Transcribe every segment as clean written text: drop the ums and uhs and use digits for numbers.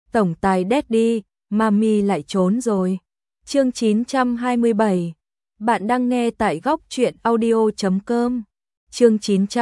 tổng tài Daddy, Mami lại trốn rồi. Chương 927. Bạn đang nghe tại góc truyện audio.com. Chương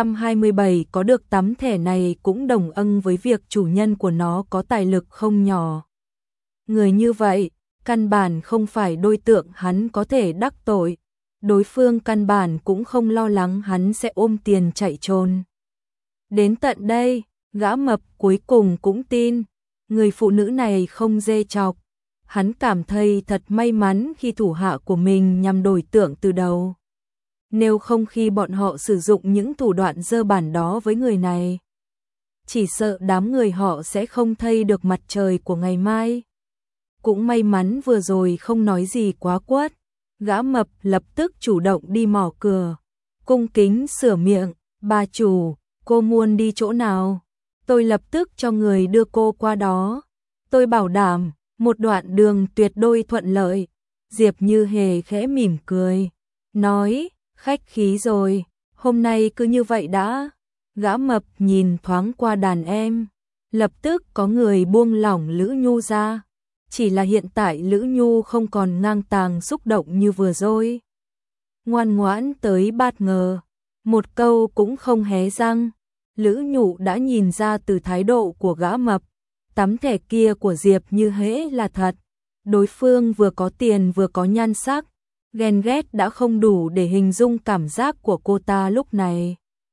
927 có được tấm thẻ này cũng đồng ưng với việc chủ nhân của nó có tài lực không nhỏ. Người như vậy, căn bản không phải đối tượng hắn có thể đắc tội. Đối phương căn bản cũng không lo lắng hắn sẽ ôm tiền chạy trốn. Đến tận đây, gã mập cuối cùng cũng tin, người phụ nữ này không dê chọc. Hắn cảm thấy thật may mắn khi thủ hạ của mình nhằm đối tượng từ đầu. Nếu không khi bọn họ sử dụng những thủ đoạn dơ bẩn đó với người này, chỉ sợ đám người họ sẽ không thấy được mặt trời của ngày mai. Cũng may mắn vừa rồi không nói gì quá quát. Gã mập lập tức chủ động đi mỏ cửa, cung kính sửa miệng, bà chủ, cô muốn đi chỗ nào? Tôi lập tức cho người đưa cô qua đó. Tôi bảo đảm, một đoạn đường tuyệt đối thuận lợi. Diệp Như Hề khẽ mỉm cười, nói, khách khí rồi, hôm nay cứ như vậy đã. Gã mập nhìn thoáng qua đàn em, lập tức có người buông lỏng Lữ Nhu ra. Chỉ là hiện tại Lữ Nhu không còn ngang tàng xúc động như vừa rồi. Ngoan ngoãn tới bát ngờ, một câu cũng không hé răng. Lữ Nhu đã nhìn ra từ thái độ của gã mập, tấm thẻ kia của Diệp Như Hễ là thật. Đối phương vừa có tiền vừa có nhan sắc, ghen ghét đã không đủ để hình dung cảm giác của cô ta lúc này.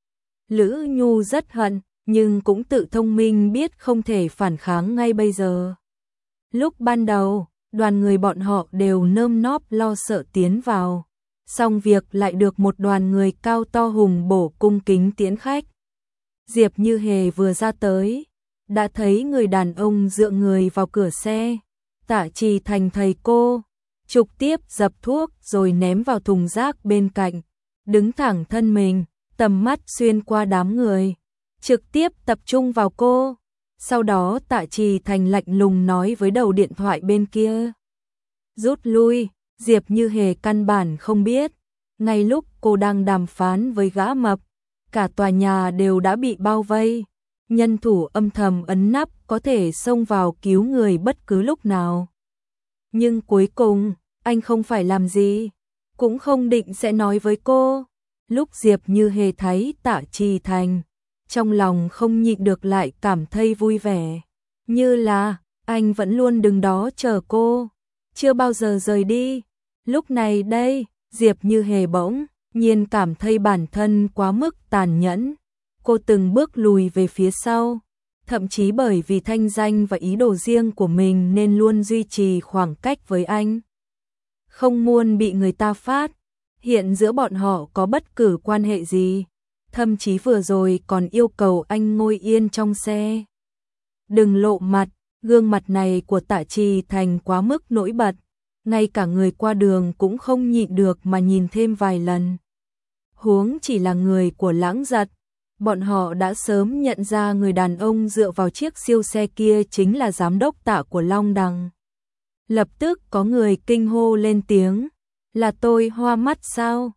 Lữ Nhu rất hận, nhưng cũng tự thông minh biết không thể phản kháng ngay bây giờ. Lúc ban đầu, đoàn người bọn họ đều nơm nóp lo sợ tiến vào, xong việc lại được một đoàn người cao to hùng bổ cung kính tiễn khách. Diệp Như Hề vừa ra tới, đã thấy người đàn ông dựa người vào cửa xe. Tạ Trì Thành thầy cô, trực tiếp dập thuốc rồi ném vào thùng rác bên cạnh, đứng thẳng thân mình, tầm mắt xuyên qua đám người, trực tiếp tập trung vào cô. Sau đó Tạ Trì Thành lạnh lùng nói với đầu điện thoại bên kia, rút lui. Diệp Như Hề căn bản không biết, ngay lúc cô đang đàm phán với gã mập, cả tòa nhà đều đã bị bao vây, nhân thủ âm thầm ấn nắp có thể xông vào cứu người bất cứ lúc nào. Nhưng cuối cùng, anh không phải làm gì, cũng không định sẽ nói với cô. Lúc Diệp Như Hề thấy Tạ Trì Thành, trong lòng không nhịn được lại cảm thấy vui vẻ, như là anh vẫn luôn đứng đó chờ cô, chưa bao giờ rời đi. Lúc này đây, Diệp Như Hề bỗng nhiên cảm thấy bản thân quá mức tàn nhẫn. Cô từng bước lùi về phía sau, thậm chí bởi vì thanh danh và ý đồ riêng của mình nên luôn duy trì khoảng cách với anh. Không muốn bị người ta phát hiện giữa bọn họ có bất cứ quan hệ gì. Thậm chí vừa rồi còn yêu cầu anh ngồi yên trong xe, đừng lộ mặt. Gương mặt này của Tạ Trì Thành quá mức nổi bật, ngay cả người qua đường cũng không nhịn được mà nhìn thêm vài lần. Huống chỉ là người của Lãng Giật, bọn họ đã sớm nhận ra người đàn ông dựa vào chiếc siêu xe kia chính là giám đốc Tạ của Long Đằng. Lập tức có người kinh hô lên tiếng, là tôi hoa mắt sao?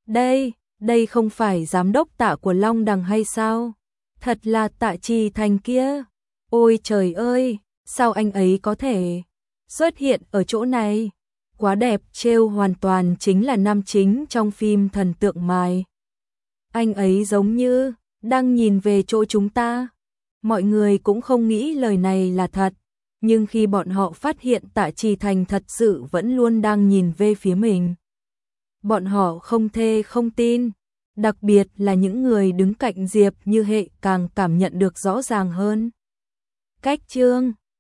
Đây không phải giám đốc Tạ của Long Đằng hay sao? Thật là Tạ Trì Thành kia. Ôi trời ơi, sao anh ấy có thể xuất hiện ở chỗ này? Quá đẹp, trêu hoàn toàn chính là nam chính trong phim Thần Tượng Mai. Anh ấy giống như đang nhìn về chỗ chúng ta. Mọi người cũng không nghĩ lời này là thật, nhưng khi bọn họ phát hiện Tạ Trì Thành thật sự vẫn luôn đang nhìn về phía mình, bọn họ không thể không tin. Đặc biệt là những người đứng cạnh Diệp Như Hề càng cảm nhận được rõ ràng hơn. Cách chương